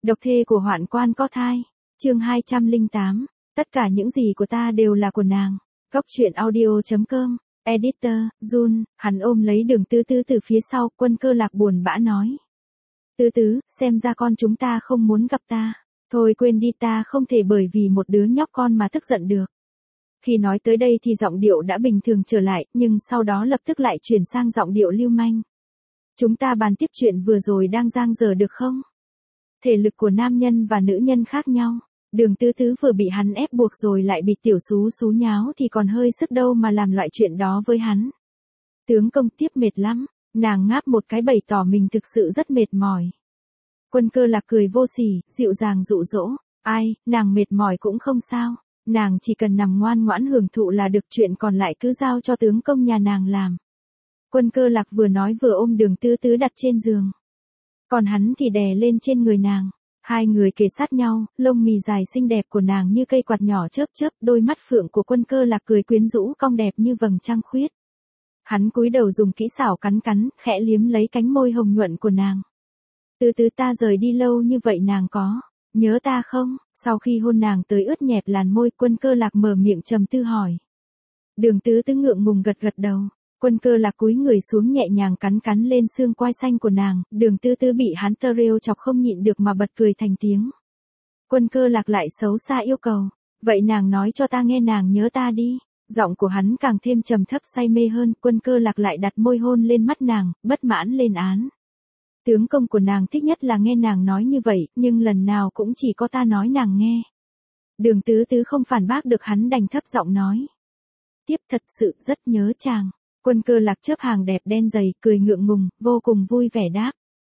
Độc thê của hoạn quan có thai. Chương 208. Tất cả những gì của ta đều là của nàng. Góc truyện audio.com. Editor, Jun, hắn ôm lấy Đường Tứ Tứ từ phía sau, Quân Cơ Lạc buồn bã nói. Tứ Tứ, xem ra con chúng ta không muốn gặp ta. Thôi quên đi, ta không thể bởi vì một đứa nhóc con mà tức giận được. Khi nói tới đây thì giọng điệu đã bình thường trở lại, nhưng sau đó lập tức lại chuyển sang giọng điệu lưu manh. Chúng ta bàn tiếp chuyện vừa rồi đang giang dở được không? Thể lực của nam nhân và nữ nhân khác nhau. Đường Tứ Tứ vừa bị hắn ép buộc rồi lại bị tiểu xú xú nháo thì còn hơi sức đâu mà làm loại chuyện đó với hắn. Tướng công tiếp mệt lắm, nàng ngáp một cái bày tỏ mình thực sự rất mệt mỏi. Quân Cơ Lạc cười vô sỉ, dịu dàng dụ dỗ, ai, nàng mệt mỏi cũng không sao, nàng chỉ cần nằm ngoan ngoãn hưởng thụ là được, chuyện còn lại cứ giao cho tướng công nhà nàng làm. Quân Cơ Lạc vừa nói vừa ôm Đường Tứ Tứ đặt trên giường. Còn hắn thì đè lên trên người nàng. Hai người kề sát nhau, lông mì dài xinh đẹp của nàng như cây quạt nhỏ chớp chớp, đôi mắt phượng của Quân Cơ Lạc cười quyến rũ cong đẹp như vầng trăng khuyết. Hắn cúi đầu dùng kỹ xảo cắn cắn, khẽ liếm lấy cánh môi hồng nhuận của nàng. Từ từ ta rời đi lâu như vậy nàng có nhớ ta không? Sau khi hôn nàng tới ướt nhẹp làn môi, Quân Cơ Lạc mở miệng trầm tư hỏi. Đường Tứ Tứ ngượng ngùng gật gật đầu. Quân Cơ Lạc cúi người xuống nhẹ nhàng cắn cắn lên xương quai xanh của nàng, Đường Tứ Tứ bị hắn trêu chọc không nhịn được mà bật cười thành tiếng. Quân Cơ Lạc lại xấu xa yêu cầu, vậy nàng nói cho ta nghe nàng nhớ ta đi. Giọng của hắn càng thêm trầm thấp say mê hơn, Quân Cơ Lạc lại đặt môi hôn lên mắt nàng, bất mãn lên án. Tướng công của nàng thích nhất là nghe nàng nói như vậy, nhưng lần nào cũng chỉ có ta nói nàng nghe. Đường Tứ Tứ không phản bác được, hắn đành thấp giọng nói. Tiếp thật sự rất nhớ chàng. Quân Cơ Lạc chớp hàng đẹp đen dày, cười ngượng ngùng, vô cùng vui vẻ đáp.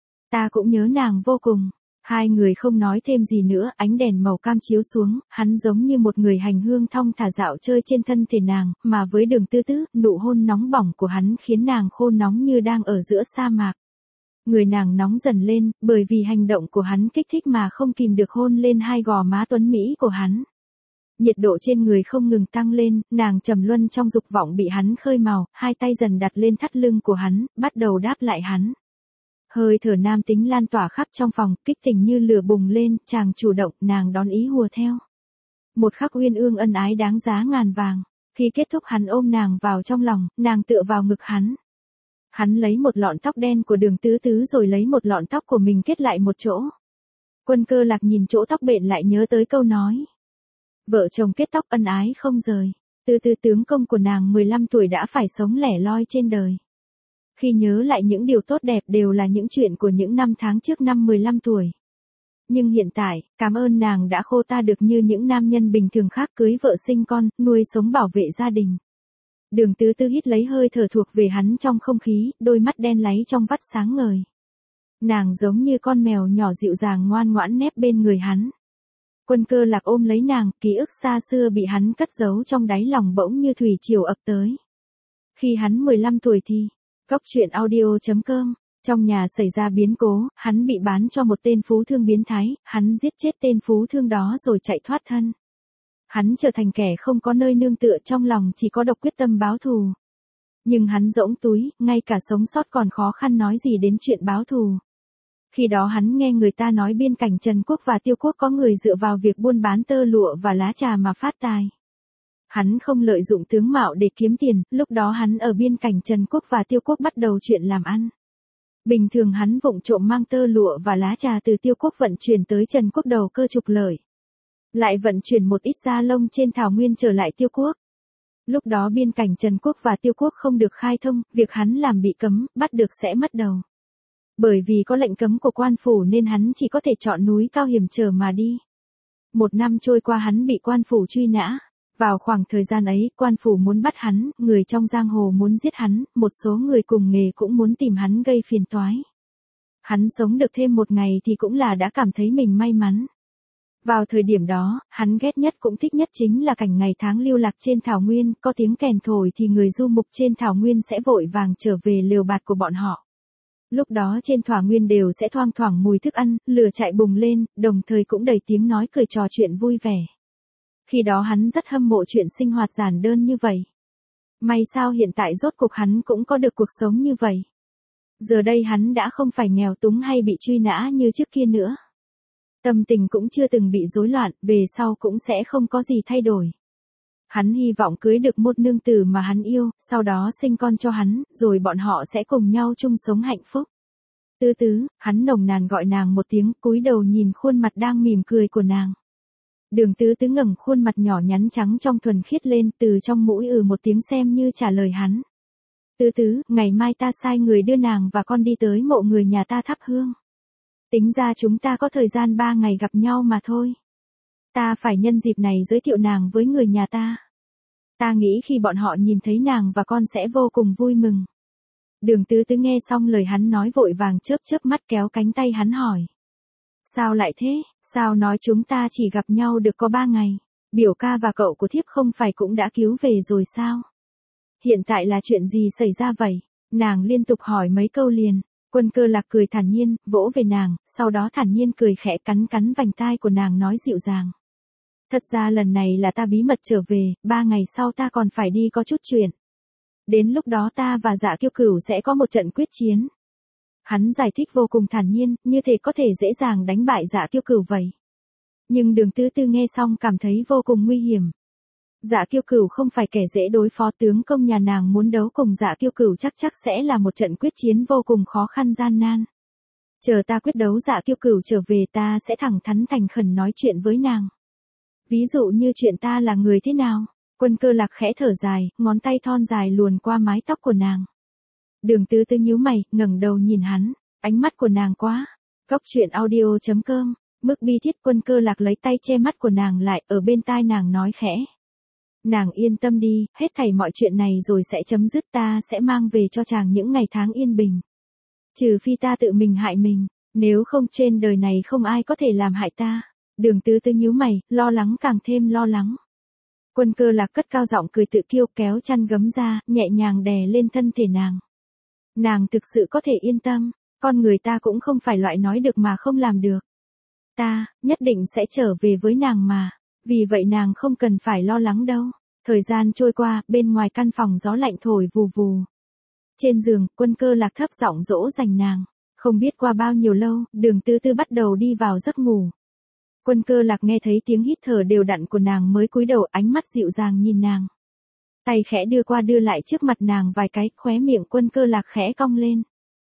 Ta cũng nhớ nàng vô cùng. Hai người không nói thêm gì nữa, ánh đèn màu cam chiếu xuống, hắn giống như một người hành hương thong thả dạo chơi trên thân thể nàng, mà với Đường Tứ Tứ, nụ hôn nóng bỏng của hắn khiến nàng khô nóng như đang ở giữa sa mạc. Người nàng nóng dần lên, bởi vì hành động của hắn kích thích mà không kìm được hôn lên hai gò má tuấn mỹ của hắn. Nhiệt độ trên người không ngừng tăng lên, nàng trầm luân trong dục vọng bị hắn khơi mào, hai tay dần đặt lên thắt lưng của hắn, bắt đầu đáp lại hắn. Hơi thở nam tính lan tỏa khắp trong phòng, kích tình như lửa bùng lên, chàng chủ động, nàng đón ý hùa theo. Một khắc uyên ương ân ái đáng giá ngàn vàng. Khi kết thúc hắn ôm nàng vào trong lòng, nàng tựa vào ngực hắn. Hắn lấy một lọn tóc đen của Đường Tứ Tứ rồi lấy một lọn tóc của mình kết lại một chỗ. Quân Cơ Lạc nhìn chỗ tóc bện lại nhớ tới câu nói. Vợ chồng kết tóc ân ái không rời. Từ từ tướng công của nàng 15 tuổi đã phải sống lẻ loi trên đời. Khi nhớ lại những điều tốt đẹp đều là những chuyện của những năm tháng trước năm 15 tuổi. Nhưng hiện tại, cảm ơn nàng đã khô ta được như những nam nhân bình thường khác, cưới vợ sinh con, nuôi sống bảo vệ gia đình. Đường Tứ Tứ hít lấy hơi thở thuộc về hắn trong không khí, đôi mắt đen láy trong vắt sáng ngời. Nàng giống như con mèo nhỏ dịu dàng ngoan ngoãn nép bên người hắn. Quân Cơ Lạc ôm lấy nàng, ký ức xa xưa bị hắn cất giấu trong đáy lòng bỗng như thủy triều ập tới. Khi hắn 15 tuổi thì, góc truyện audio.com, trong nhà xảy ra biến cố, hắn bị bán cho một tên phú thương biến thái, hắn giết chết tên phú thương đó rồi chạy thoát thân. Hắn trở thành kẻ không có nơi nương tựa, trong lòng chỉ có độc quyết tâm báo thù. Nhưng hắn rỗng túi, ngay cả sống sót còn khó khăn nói gì đến chuyện báo thù. Khi đó hắn nghe người ta nói biên cảnh Trần Quốc và Tiêu Quốc có người dựa vào việc buôn bán tơ lụa và lá trà mà phát tài. Hắn không lợi dụng tướng mạo để kiếm tiền, lúc đó hắn ở biên cảnh Trần Quốc và Tiêu Quốc bắt đầu chuyện làm ăn. Bình thường hắn vụng trộm mang tơ lụa và lá trà từ Tiêu Quốc vận chuyển tới Trần Quốc đầu cơ trục lợi. Lại vận chuyển một ít da lông trên thảo nguyên trở lại Tiêu Quốc. Lúc đó biên cảnh Trần Quốc và Tiêu Quốc không được khai thông, việc hắn làm bị cấm, bắt được sẽ mất đầu. Bởi vì có lệnh cấm của quan phủ nên hắn chỉ có thể chọn núi cao hiểm trở mà đi. Một năm trôi qua hắn bị quan phủ truy nã. Vào khoảng thời gian ấy, quan phủ muốn bắt hắn, người trong giang hồ muốn giết hắn, một số người cùng nghề cũng muốn tìm hắn gây phiền toái. Hắn sống được thêm một ngày thì cũng là đã cảm thấy mình may mắn. Vào thời điểm đó, hắn ghét nhất cũng thích nhất chính là cảnh ngày tháng lưu lạc trên thảo nguyên, có tiếng kèn thổi thì người du mục trên thảo nguyên sẽ vội vàng trở về lều bạt của bọn họ. Lúc đó trên thảo nguyên đều sẽ thoang thoảng mùi thức ăn, lửa chạy bùng lên, đồng thời cũng đầy tiếng nói cười trò chuyện vui vẻ. Khi đó hắn rất hâm mộ chuyện sinh hoạt giản đơn như vậy. May sao hiện tại rốt cuộc hắn cũng có được cuộc sống như vậy. Giờ đây hắn đã không phải nghèo túng hay bị truy nã như trước kia nữa. Tâm tình cũng chưa từng bị rối loạn, về sau cũng sẽ không có gì thay đổi. Hắn hy vọng cưới được một nương tử mà hắn yêu, sau đó sinh con cho hắn, rồi bọn họ sẽ cùng nhau chung sống hạnh phúc. Tứ tứ, hắn nồng nàn gọi nàng một tiếng, cúi đầu nhìn khuôn mặt đang mỉm cười của nàng. Đường tứ tứ ngẩng khuôn mặt nhỏ nhắn trắng trong thuần khiết lên, từ trong mũi một tiếng xem như trả lời hắn. Tứ tứ, ngày mai ta sai người đưa nàng và con đi tới mộ người nhà ta thắp hương. Tính ra chúng ta có thời gian 3 ngày gặp nhau mà thôi. Ta phải nhân dịp này giới thiệu nàng với người nhà ta. Ta nghĩ khi bọn họ nhìn thấy nàng và con sẽ vô cùng vui mừng. Đường tứ tứ nghe xong lời hắn nói vội vàng chớp chớp mắt kéo cánh tay hắn hỏi. Sao lại thế, sao nói chúng ta chỉ gặp nhau được có 3 ngày, biểu ca và cậu của thiếp không phải cũng đã cứu về rồi sao? Hiện tại là chuyện gì xảy ra vậy? Nàng liên tục hỏi mấy câu liền. Quân Cơ Lạc cười thản nhiên, vỗ về nàng, sau đó thản nhiên cười khẽ cắn cắn vành tai của nàng nói dịu dàng. Thật ra lần này là ta bí mật trở về, 3 ngày sau ta còn phải đi có chút chuyện. Đến lúc đó ta và Dạ Kiêu Cửu sẽ có một trận quyết chiến. Hắn giải thích vô cùng thản nhiên, như thể có thể dễ dàng đánh bại Dạ Kiêu Cửu vậy. Nhưng Đường Tứ Tư nghe xong cảm thấy vô cùng nguy hiểm. Dạ Kiêu Cửu không phải kẻ dễ đối phó, tướng công nhà nàng muốn đấu cùng Dạ Kiêu Cửu chắc sẽ là một trận quyết chiến vô cùng khó khăn gian nan. Chờ ta quyết đấu Dạ Kiêu Cửu trở về ta sẽ thẳng thắn thành khẩn nói chuyện với nàng. Ví dụ như chuyện ta là người thế nào? Quân Cơ Lạc khẽ thở dài, ngón tay thon dài luồn qua mái tóc của nàng. Đường Tứ Tư nhíu mày, ngẩng đầu nhìn hắn, ánh mắt của nàng quá. Góc truyện audio.com, mức bi thiết. Quân Cơ Lạc lấy tay che mắt của nàng lại, ở bên tai nàng nói khẽ. Nàng yên tâm đi, hết thảy mọi chuyện này rồi sẽ chấm dứt, ta sẽ mang về cho chàng những ngày tháng yên bình. Trừ phi ta tự mình hại mình, nếu không trên đời này không ai có thể làm hại ta. Đường Tứ Tư nhíu mày, lo lắng càng thêm lo lắng. Quân Cơ Lạc cất cao giọng cười tự kiêu, kéo chăn gấm ra, nhẹ nhàng đè lên thân thể nàng. Nàng thực sự có thể yên tâm, con người ta cũng không phải loại nói được mà không làm được. Ta, nhất định sẽ trở về với nàng mà, vì vậy nàng không cần phải lo lắng đâu. Thời gian trôi qua, bên ngoài căn phòng gió lạnh thổi vù vù. Trên giường, Quân Cơ Lạc thấp giọng dỗ dành nàng. Không biết qua bao nhiêu lâu, Đường Tứ Tư bắt đầu đi vào giấc ngủ. Quân Cơ Lạc nghe thấy tiếng hít thở đều đặn của nàng mới cúi đầu, ánh mắt dịu dàng nhìn nàng. Tay khẽ đưa qua đưa lại trước mặt nàng vài cái, khóe miệng Quân Cơ Lạc khẽ cong lên.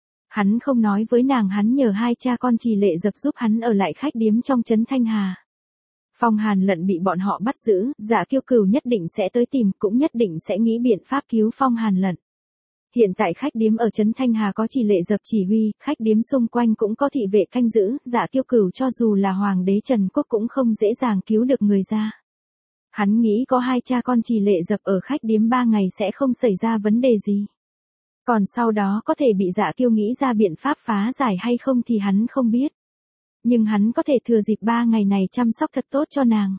Hắn không nói với nàng hắn nhờ hai cha con Trì Lệ Dập giúp hắn ở lại khách điếm trong trấn Thanh Hà. Phong Hàn Lận bị bọn họ bắt giữ, Dạ Kiêu Cửu nhất định sẽ tới tìm, cũng nhất định sẽ nghĩ biện pháp cứu Phong Hàn Lận. Hiện tại khách điếm ở trấn Thanh Hà có Trì Lệ Dập chỉ huy, khách điếm xung quanh cũng có thị vệ canh giữ, Dạ Kiêu Cửu cho dù là hoàng đế Trần Quốc cũng không dễ dàng cứu được người ra. Hắn nghĩ có hai cha con Trì Lệ Dập ở khách điếm 3 ngày sẽ không xảy ra vấn đề gì. Còn sau đó có thể bị Dạ Kiêu nghĩ ra biện pháp phá giải hay không thì hắn không biết. Nhưng hắn có thể thừa dịp 3 ngày này chăm sóc thật tốt cho nàng.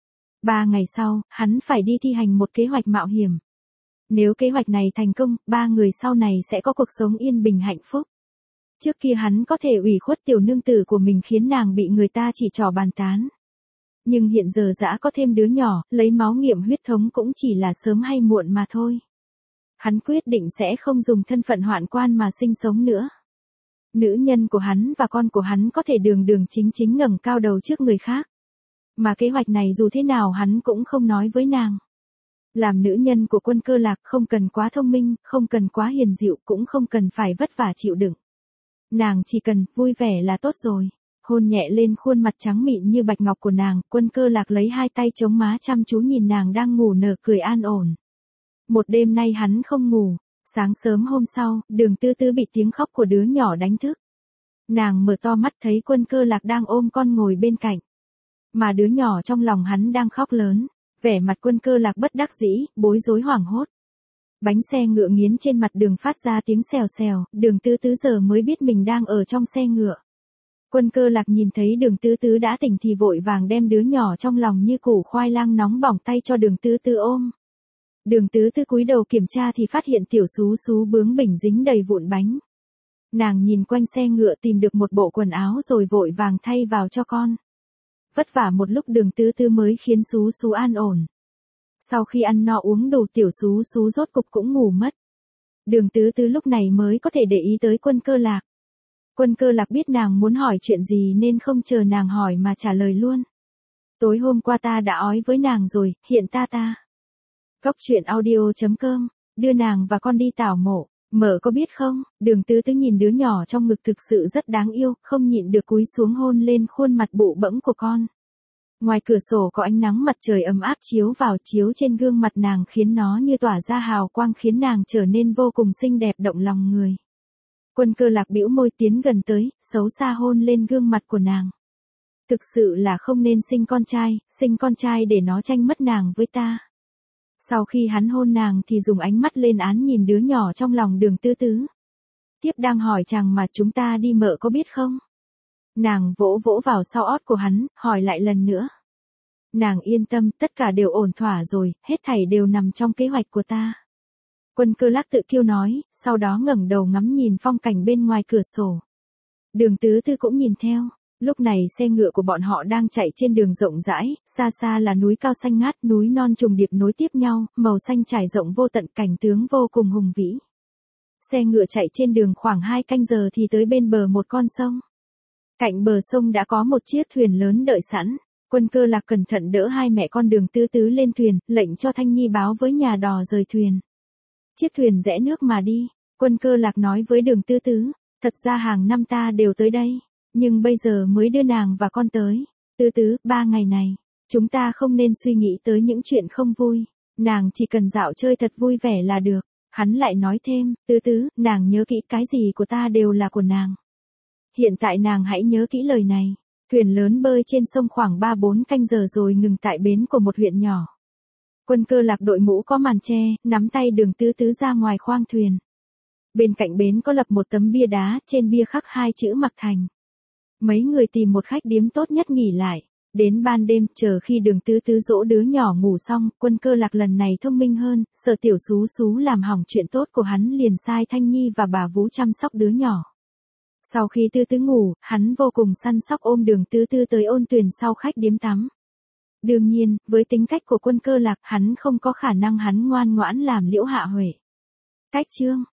3 ngày sau, hắn phải đi thi hành một kế hoạch mạo hiểm. Nếu kế hoạch này thành công, 3 người sau này sẽ có cuộc sống yên bình hạnh phúc. Trước kia hắn có thể ủy khuất tiểu nương tử của mình khiến nàng bị người ta chỉ trỏ bàn tán. Nhưng hiện giờ dã có thêm đứa nhỏ, lấy máu nghiệm huyết thống cũng chỉ là sớm hay muộn mà thôi. Hắn quyết định sẽ không dùng thân phận hoạn quan mà sinh sống nữa. Nữ nhân của hắn và con của hắn có thể đường đường chính chính ngẩng cao đầu trước người khác. Mà kế hoạch này dù thế nào hắn cũng không nói với nàng. Làm nữ nhân của Quân Cơ Lạc không cần quá thông minh, không cần quá hiền dịu, cũng không cần phải vất vả chịu đựng. Nàng chỉ cần vui vẻ là tốt rồi. Hôn nhẹ lên khuôn mặt trắng mịn như bạch ngọc của nàng, Quân Cơ Lạc lấy hai tay chống má chăm chú nhìn nàng đang ngủ nở cười an ổn. Một đêm nay hắn không ngủ. Sáng sớm hôm sau, Đường Tứ Tứ bị tiếng khóc của đứa nhỏ đánh thức. Nàng mở to mắt thấy Quân Cơ Lạc đang ôm con ngồi bên cạnh. Mà đứa nhỏ trong lòng hắn đang khóc lớn. Vẻ mặt Quân Cơ Lạc bất đắc dĩ, bối rối hoảng hốt. Bánh xe ngựa nghiến trên mặt đường phát ra tiếng xèo xèo, Đường Tứ Tứ giờ mới biết mình đang ở trong xe ngựa. Quân Cơ Lạc nhìn thấy Đường Tứ Tứ đã tỉnh thì vội vàng đem đứa nhỏ trong lòng như củ khoai lang nóng bỏng tay cho Đường Tứ Tứ ôm. Đường Tứ Tứ cúi đầu kiểm tra thì phát hiện tiểu Sú Sú bướng bỉnh dính đầy vụn bánh. Nàng nhìn quanh xe ngựa tìm được một bộ quần áo rồi vội vàng thay vào cho con. Vất vả một lúc Đường Tứ Tứ mới khiến Sú Sú an ổn. Sau khi ăn no uống đủ tiểu Sú Sú rốt cục cũng ngủ mất. Đường Tứ Tứ lúc này mới có thể để ý tới Quân Cơ Lạc. Quân Cơ Lạc biết nàng muốn hỏi chuyện gì nên không chờ nàng hỏi mà trả lời luôn. Tối hôm qua ta đã ói với nàng rồi, hiện ta. Cóc truyện audio.com, đưa nàng và con đi tảo mộ, mở có biết không? Đường Tứ Tứ nhìn đứa nhỏ trong ngực thực sự rất đáng yêu, không nhịn được cúi xuống hôn lên khuôn mặt bụ bẫm của con. Ngoài cửa sổ có ánh nắng mặt trời ấm áp chiếu vào, chiếu trên gương mặt nàng khiến nó như tỏa ra hào quang, khiến nàng trở nên vô cùng xinh đẹp động lòng người. Quân Cơ Lạc bĩu môi tiến gần tới, xấu xa hôn lên gương mặt của nàng. Thực sự là không nên sinh con trai để nó tranh mất nàng với ta. Sau khi hắn hôn nàng thì dùng ánh mắt lên án nhìn đứa nhỏ trong lòng Đường Tứ Tứ. Tiếp đang hỏi chàng mà chúng ta đi mợ có biết không? Nàng vỗ vỗ vào sau ót của hắn, hỏi lại lần nữa. Nàng yên tâm, tất cả đều ổn thỏa rồi, hết thảy đều nằm trong kế hoạch của ta. Quân Cơ Lạc tự kiêu nói, sau đó ngẩng đầu ngắm nhìn phong cảnh bên ngoài cửa sổ. Đường Tứ Tứ cũng nhìn theo. Lúc này xe ngựa của bọn họ đang chạy trên đường rộng rãi, xa xa là núi cao xanh ngát, núi non trùng điệp nối tiếp nhau, màu xanh trải rộng vô tận, cảnh tướng vô cùng hùng vĩ. Xe ngựa chạy trên đường khoảng 2 canh giờ thì tới bên bờ một con sông. Cạnh bờ sông đã có một chiếc thuyền lớn đợi sẵn. Quân Cơ Lạc cẩn thận đỡ hai mẹ con Đường Tứ Tứ lên thuyền, lệnh cho Thanh Nhi báo với nhà đò rời thuyền. Chiếc thuyền rẽ nước mà đi. Quân Cơ Lạc nói với Đường Tứ Tứ, thật ra hàng năm ta đều tới đây. Nhưng bây giờ mới đưa nàng và con tới. Tứ Tứ, 3 ngày này, chúng ta không nên suy nghĩ tới những chuyện không vui. Nàng chỉ cần dạo chơi thật vui vẻ là được. Hắn lại nói thêm, Tứ Tứ, nàng nhớ kỹ cái gì của ta đều là của nàng. Hiện tại nàng hãy nhớ kỹ lời này. Thuyền lớn bơi trên sông khoảng 3-4 canh giờ rồi ngừng tại bến của một huyện nhỏ. Quân Cơ Lạc đội mũ có màn che, nắm tay Đường Tứ Tứ ra ngoài khoang thuyền. Bên cạnh bến có lập một tấm bia đá, trên bia khắc 2 chữ Mặc Thành. Mấy người tìm một khách điếm tốt nhất nghỉ lại. Đến ban đêm, chờ khi Đường Tứ Tứ dỗ đứa nhỏ ngủ xong, Quân Cơ Lạc lần này thông minh hơn, sợ tiểu Sú Sú làm hỏng chuyện tốt của hắn liền sai Thanh Nhi và bà Vú chăm sóc đứa nhỏ. Sau khi Tứ Tứ ngủ, hắn vô cùng săn sóc ôm Đường Tứ Tứ tới ôn tuyền sau khách điếm tắm. Đương nhiên, với tính cách của Quân Cơ Lạc, hắn không có khả năng hắn ngoan ngoãn làm Liễu Hạ Huệ. Cách chương